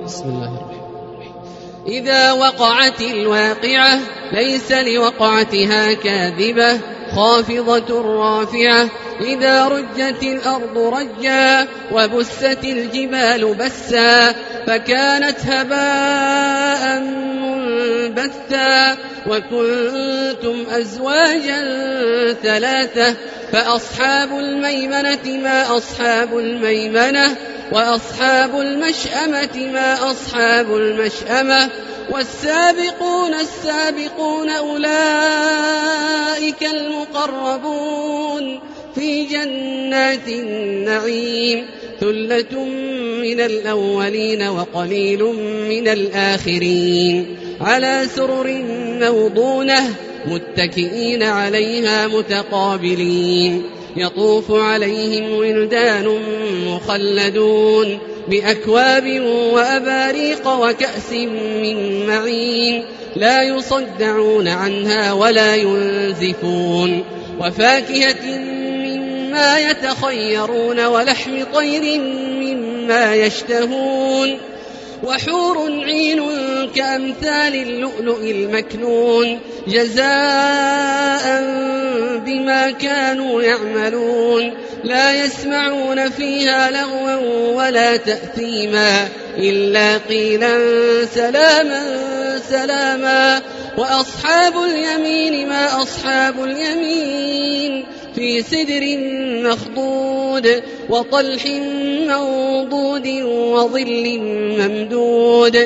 بسم الله الرحمن الرحيم. إذا وقعت الواقعة ليس لوقعتها كاذبة خافضة رافعة. إذا رجت الأرض رجا وبست الجبال بسا فكانت هباء منبثا وكنتم أزواجا ثلاثة فأصحاب الميمنة ما أصحاب الميمنة وأصحاب المشأمة ما أصحاب المشأمة والسابقون السابقون أولئك المقربون في جنات النعيم ثلة من الأولين وقليل من الآخرين على سرر موضونة متكئين عليها متقابلين يطوف عليهم ولدان مخلدون بأكواب وأباريق وكأس من معين لا يصدعون عنها ولا ينزفون وفاكهة مما يتخيرون ولحم طير مما يشتهون وحور عين كأمثال اللؤلؤ المكنون جزاء بما كانوا يعملون لا يسمعون فيها لغوا ولا تأثيما إلا قيلا سلاما سلاما. وأصحاب اليمين ما أصحاب اليمين في سدر مخضود وطلح منضود وظل ممدود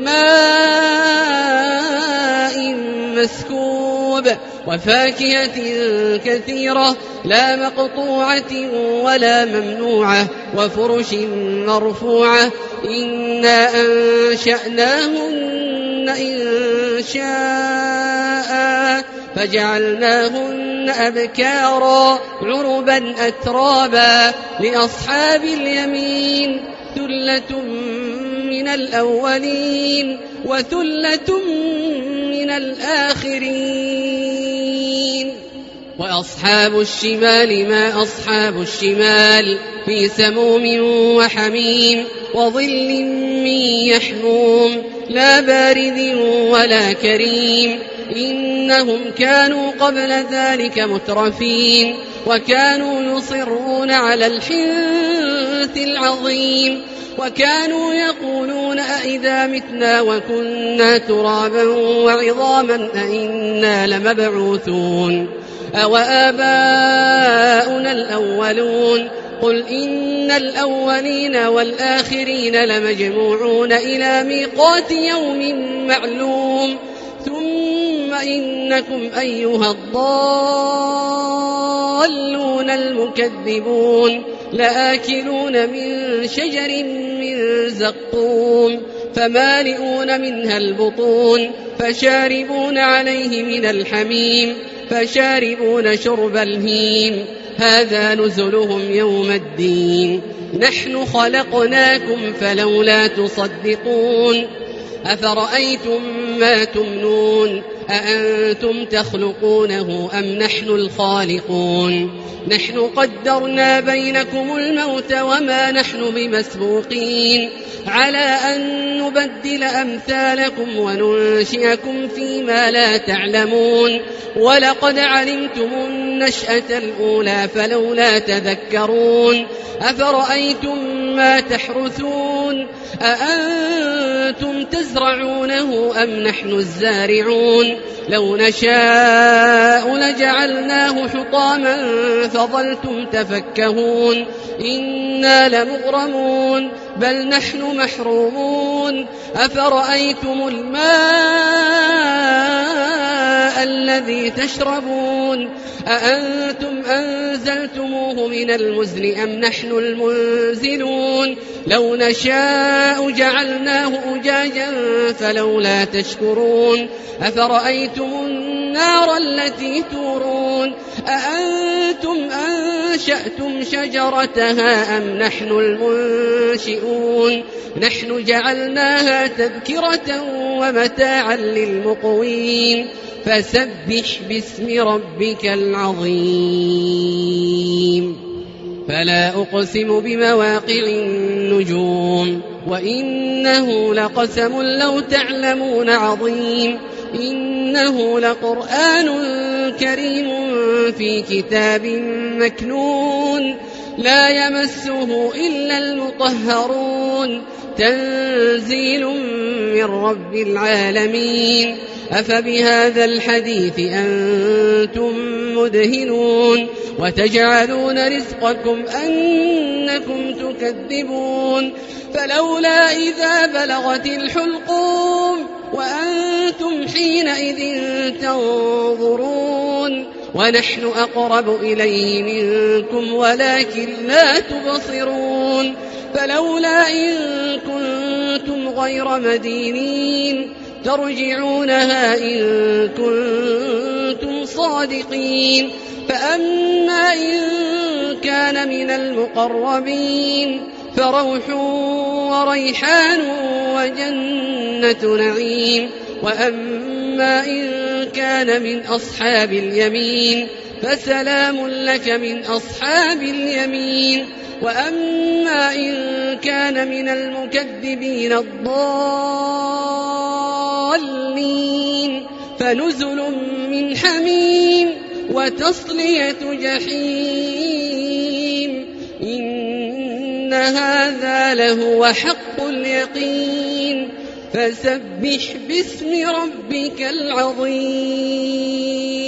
وماء مسكوب وفاكهة كثيرة لا مقطوعة ولا ممنوعة وفرش مرفوعة إنا أنشأناهن إنشاء فجعلناهن أبكارا عربا أترابا لأصحاب اليمين ثلة من الأولين وثلة من الآخرين. وأصحاب الشمال ما أصحاب الشمال في سموم وحميم وظل من يحموم لا بارد ولا كريم إنهم كانوا قبل ذلك مترفين وكانوا يصرون على الحنث العظيم وكانوا يقولون أئذا متنا وكنا ترابا وعظاما أئنا لمبعوثون أوآباؤنا الأولون قل إن الأولين والآخرين لمجموعون إلى ميقات يوم معلوم ثم إنكم أيها الضالون المكذبون لآكلون من شجر من زقوم فمالئون منها البطون فشاربون عليه من الحميم فشاربون شرب الهيم هذا نزلهم يوم الدين نحن خلقناكم فلولا تصدقون أفرأيتم ما تمنون أأنتم تخلقونه أم نحن الخالقون نحن قدرنا بينكم الموت وما نحن بمسبوقين على أن نبدل أمثالكم وننشئكم فيما لا تعلمون ولقد علمتم النشأة الأولى فلولا تذكرون أفرأيتم ما تحرثون أأنتم تزرعونه أم نحن الزارعون لو نشاء لجعلناه حطاما فظلتم تفكهون إنا لمغرمون بل نحن محرومون أفرأيتم الماء الذي تشربون أأنتم أنزلتموه من المزن أم نحن المنزلون لو نشاء جعلناه أجاجا فلولا تشكرون أفرأيتم النار التي تورون أأنتم أنشأتم شجرتها أم نحن المنشئون نحن جعلناها تذكرة ومتاعا للمقوين فسبح باسم ربك العظيم فلا أقسم بمواقع النجوم والنجوم وإنه لقسم لو تعلمون عظيم إنه لقرآن كريم في كتاب مكنون لا يمسه إلا المطهرون تنزيل من رب العالمين أفبهذا الحديث أنتم مدهنون وتجعلون رزقكم أنكم تكذبون فلولا إذا بلغت الحلقوم وأنتم حينئذ تنظرون ونحن أقرب إليه منكم ولكن لا تبصرون فلولا إن كنتم غير مدينين ترجعونها إن كنتم صادقين فأما إن كان من المقربين فروح وريحان وجنة نعيم وأما إن كان من أصحاب اليمين فسلام لك من أصحاب اليمين وأما إن كان من المكذبين الضالين فنزل من حميم وتصلية جحيم إن هذا لهو حق اليقين فسبح باسم ربك العظيم.